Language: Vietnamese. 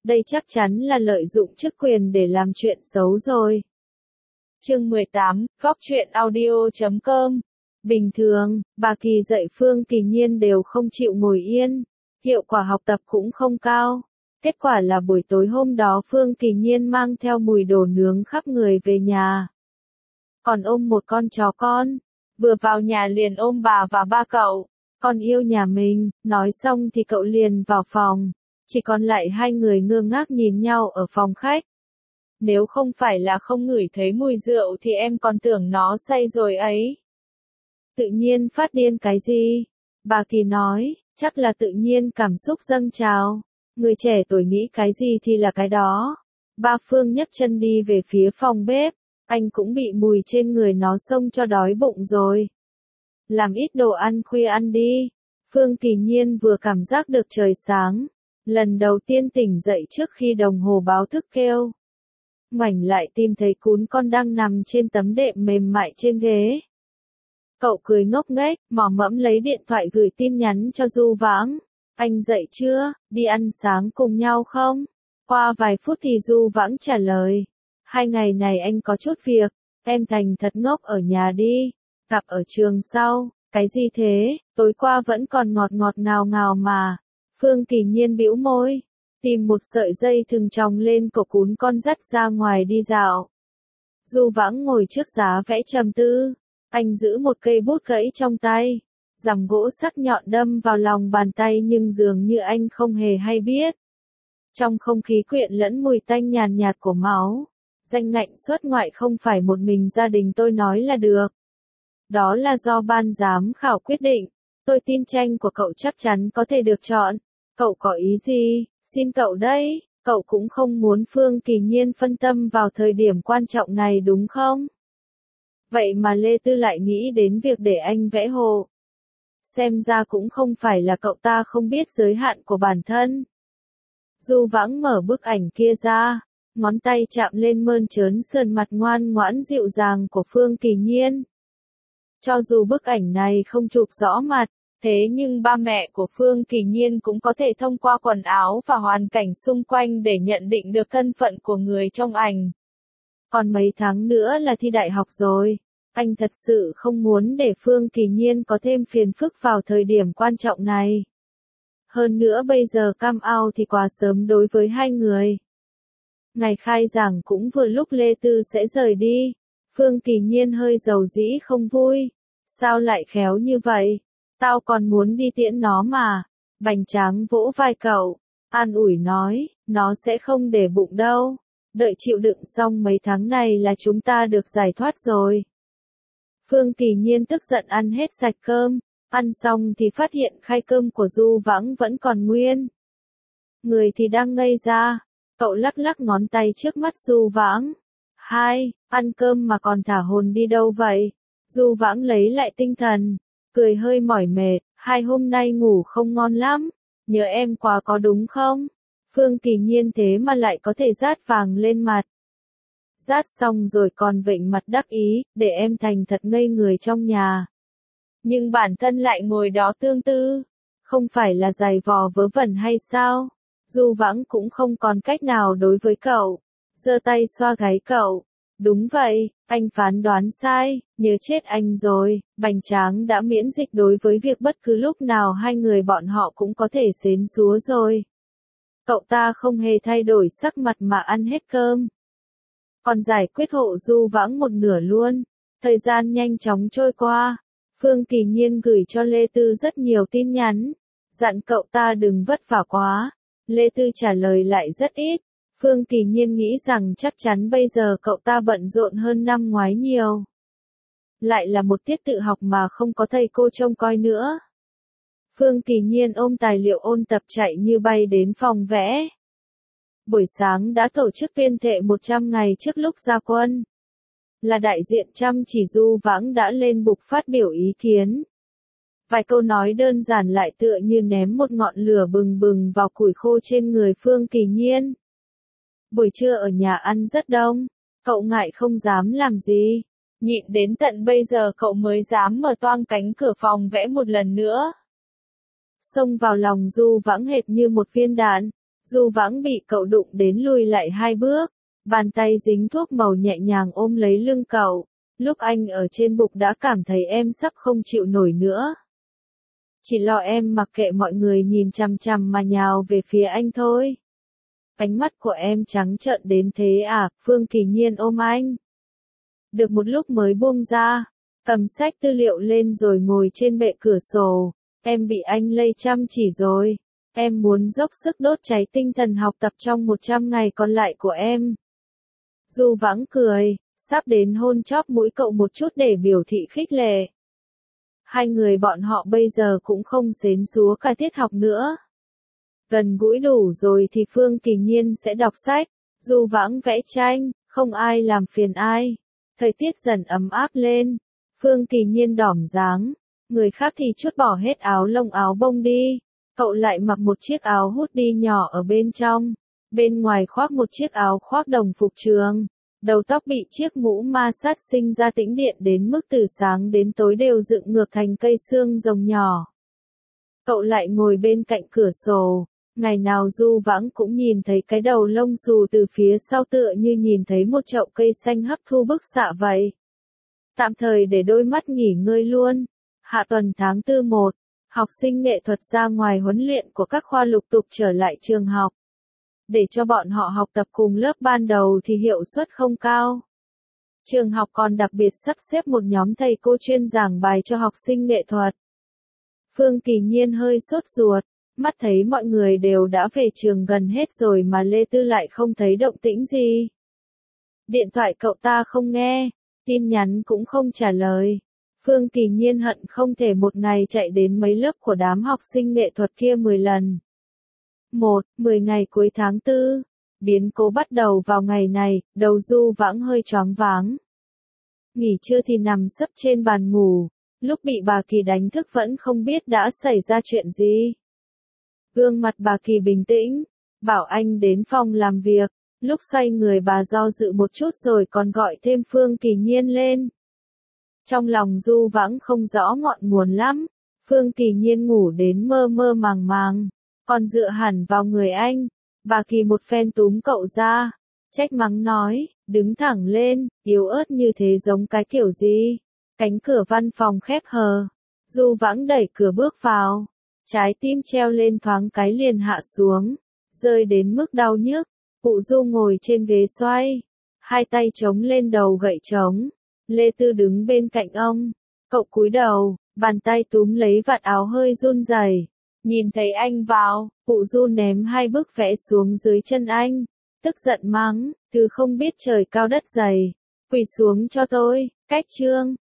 Đây chắc chắn là lợi dụng chức quyền để làm chuyện xấu rồi. Chương 18, Góc truyện audio.com. Bình thường, bà Kỳ dạy Phương Kỳ Nhiên đều không chịu ngồi yên, hiệu quả học tập cũng không cao. Kết quả là buổi tối hôm đó Phương Kỳ Nhiên mang theo mùi đồ nướng khắp người về nhà. Còn ôm một con chó con, vừa vào nhà liền ôm bà và ba cậu. Con yêu nhà mình, nói xong thì cậu liền vào phòng. Chỉ còn lại hai người ngơ ngác nhìn nhau ở phòng khách. Nếu không phải là không ngửi thấy mùi rượu thì em còn tưởng nó say rồi ấy. Tự nhiên phát điên cái gì? Bà Kỳ nói, chắc là tự nhiên cảm xúc dâng trào. Người trẻ tuổi nghĩ cái gì thì là cái đó. Ba Phương nhấc chân đi về phía phòng bếp. Anh cũng bị mùi trên người nó xông cho đói bụng rồi. Làm ít đồ ăn khuya ăn đi. Phương Kỳ Nhiên vừa cảm giác được trời sáng. Lần đầu tiên tỉnh dậy trước khi đồng hồ báo thức kêu. Ngoảnh lại tìm thấy cún con đang nằm trên tấm đệm mềm mại trên ghế. Cậu cười ngốc nghếch, mò mẫm lấy điện thoại gửi tin nhắn cho Du Vãng. Anh dậy chưa, đi ăn sáng cùng nhau không? Qua vài phút thì Du Vãng trả lời. 2 ngày này anh có chút việc, em thành thật ngốc ở nhà đi. Gặp ở trường sau, cái gì thế, tối qua vẫn còn ngọt ngọt ngào ngào mà. Phương Kỳ Nhiên bĩu môi, tìm một sợi dây thừng chồng lên cổ cún con dắt ra ngoài đi dạo. Du Vãng ngồi trước giá vẽ trầm tư, anh giữ một cây bút gãy trong tay, rằm gỗ sắc nhọn đâm vào lòng bàn tay nhưng dường như anh không hề hay biết. Trong không khí quyện lẫn mùi tanh nhàn nhạt của máu, danh ngạch xuất ngoại không phải một mình gia đình tôi nói là được. Đó là do ban giám khảo quyết định, tôi tin tranh của cậu chắc chắn có thể được chọn. Cậu có ý gì, xin cậu đấy, cậu cũng không muốn Phương Kỳ Nhiên phân tâm vào thời điểm quan trọng này đúng không? Vậy mà Lê Tư lại nghĩ đến việc để anh vẽ hộ. Xem ra cũng không phải là cậu ta không biết giới hạn của bản thân. Du Vãng mở bức ảnh kia ra, ngón tay chạm lên mơn trớn sườn mặt ngoan ngoãn dịu dàng của Phương Kỳ Nhiên. Cho dù bức ảnh này không chụp rõ mặt, thế nhưng ba mẹ của Phương Kỳ Nhiên cũng có thể thông qua quần áo và hoàn cảnh xung quanh để nhận định được thân phận của người trong ảnh. Còn mấy tháng nữa là thi đại học rồi, anh thật sự không muốn để Phương Kỳ Nhiên có thêm phiền phức vào thời điểm quan trọng này. Hơn nữa bây giờ come out thì quá sớm đối với hai người. Ngày khai giảng cũng vừa lúc Lê Tư sẽ rời đi. Phương Kỳ Nhiên hơi dầu dĩ không vui. Sao lại khéo như vậy? Tao còn muốn đi tiễn nó mà. Bành Tráng vỗ vai cậu, an ủi nói, nó sẽ không để bụng đâu. Đợi chịu đựng xong mấy tháng này là chúng ta được giải thoát rồi. Phương Kỳ Nhiên tức giận ăn hết sạch cơm. Ăn xong thì phát hiện khay cơm của Du Vãng vẫn còn nguyên. Người thì đang ngây ra. Cậu lắc lắc ngón tay trước mắt Du Vãng. Hai, ăn cơm mà còn thả hồn đi đâu vậy? Du Vãng lấy lại tinh thần, cười hơi mỏi mệt, 2 hôm nay ngủ không ngon lắm, nhớ em quá có đúng không? Phương Kỳ Nhiên thế mà lại có thể rát vàng lên mặt. Rát xong rồi còn vịnh mặt đắc ý, để em thành thật ngây người trong nhà. Nhưng bản thân lại ngồi đó tương tư, không phải là giày vò vớ vẩn hay sao? Du Vãng cũng không còn cách nào đối với cậu, giơ tay xoa gáy cậu. Đúng vậy, anh phán đoán sai, nhớ chết anh rồi, Bành Tráng đã miễn dịch đối với việc bất cứ lúc nào hai người bọn họ cũng có thể xến xúa rồi. Cậu ta không hề thay đổi sắc mặt mà ăn hết cơm. Còn giải quyết hộ Du Vãng một nửa luôn, thời gian nhanh chóng trôi qua. Phương Kỳ Nhiên gửi cho Lê Tư rất nhiều tin nhắn, dặn cậu ta đừng vất vả quá. Lê Tư trả lời lại rất ít. Phương Kỳ Nhiên nghĩ rằng chắc chắn bây giờ cậu ta bận rộn hơn năm ngoái nhiều. Lại là một tiết tự học mà không có thầy cô trông coi nữa. Phương Kỳ Nhiên ôm tài liệu ôn tập chạy như bay đến phòng vẽ. Buổi sáng đã tổ chức tuyên thệ 100 ngày trước lúc ra quân. Là đại diện chăm chỉ Du Vãng đã lên bục phát biểu ý kiến. Vài câu nói đơn giản lại tựa như ném một ngọn lửa bừng bừng vào củi khô trên người Phương Kỳ Nhiên. Buổi trưa ở nhà ăn rất đông, cậu ngại không dám làm gì, nhịn đến tận bây giờ cậu mới dám mở toang cánh cửa phòng vẽ một lần nữa. Xông vào lòng Du Vãng hệt như một viên đạn, Du Vãng bị cậu đụng đến lùi lại 2 bước, bàn tay dính thuốc màu nhẹ nhàng ôm lấy lưng cậu. Lúc anh ở trên bục đã cảm thấy em sắp không chịu nổi nữa. Chỉ lo em mặc kệ mọi người nhìn chằm chằm mà nhào về phía anh thôi. Ánh mắt của em trắng trợn đến thế à? Phương Kỳ Nhiên ôm anh. Được một lúc mới buông ra, cầm sách tư liệu lên rồi ngồi trên bệ cửa sổ. Em bị anh lây chăm chỉ rồi. Em muốn dốc sức đốt cháy tinh thần học tập trong 100 ngày còn lại của em. Du Vãng cười, sắp đến hôn chóp mũi cậu một chút để biểu thị khích lệ. Hai người bọn họ bây giờ cũng không xến xúa cả tiết học nữa. Gần gũi đủ rồi thì Phương Kỳ Nhiên sẽ đọc sách, Du Vãng vẽ tranh, không ai làm phiền ai. Thời tiết dần ấm áp lên, Phương Kỳ Nhiên đỏm dáng, người khác thì trút bỏ hết áo lông áo bông đi, cậu lại mặc một chiếc áo hoodie nhỏ ở bên trong, bên ngoài khoác một chiếc áo khoác đồng phục trường, đầu tóc bị chiếc mũ ma sát sinh ra tĩnh điện đến mức từ sáng đến tối đều dựng ngược thành cây xương rồng nhỏ. Cậu lại ngồi bên cạnh cửa sổ. Ngày nào Du Vãng cũng nhìn thấy cái đầu lông xù từ phía sau tựa như nhìn thấy một chậu cây xanh hấp thu bức xạ vậy. Tạm thời để đôi mắt nghỉ ngơi luôn. Hạ tuần tháng 4 1, học sinh nghệ thuật ra ngoài huấn luyện của các khoa lục tục trở lại trường học. Để cho bọn họ học tập cùng lớp ban đầu thì hiệu suất không cao. Trường học còn đặc biệt sắp xếp một nhóm thầy cô chuyên giảng bài cho học sinh nghệ thuật. Phương Kỳ Nhiên hơi sốt ruột. Mắt thấy mọi người đều đã về trường gần hết rồi mà Lê Tư lại không thấy động tĩnh gì. Điện thoại cậu ta không nghe, tin nhắn cũng không trả lời. Phương Kỳ Nhiên hận không thể một ngày chạy đến mấy lớp của đám học sinh nghệ thuật kia 10 lần. 10 ngày cuối tháng 4, biến cố bắt đầu vào ngày này, đầu Du Vãng hơi choáng váng. Nghỉ trưa thì nằm sấp trên bàn ngủ, lúc bị bà Kỳ đánh thức vẫn không biết đã xảy ra chuyện gì. Gương mặt bà Kỳ bình tĩnh, bảo anh đến phòng làm việc, lúc xoay người bà do dự một chút rồi còn gọi thêm Phương Kỳ Nhiên lên. Trong lòng Du Vãng không rõ ngọn nguồn lắm, Phương Kỳ Nhiên ngủ đến mơ mơ màng màng, còn dựa hẳn vào người anh, bà Kỳ một phen túm cậu ra, trách mắng nói, đứng thẳng lên, yếu ớt như thế giống cái kiểu gì. Cánh cửa văn phòng khép hờ, Du Vãng đẩy cửa bước vào. Trái tim treo lên thoáng cái liền hạ xuống, rơi đến mức đau nhức. Cụ Du ngồi trên ghế xoay, hai tay chống lên đầu gậy trống. Lê Tư đứng bên cạnh ông, cậu cúi đầu, bàn tay túm lấy vạt áo hơi run rẩy. Nhìn thấy anh vào, cụ Du ném 2 bức vẽ xuống dưới chân anh, tức giận mắng, thứ không biết trời cao đất dày, quỳ xuống cho tôi, cách chương.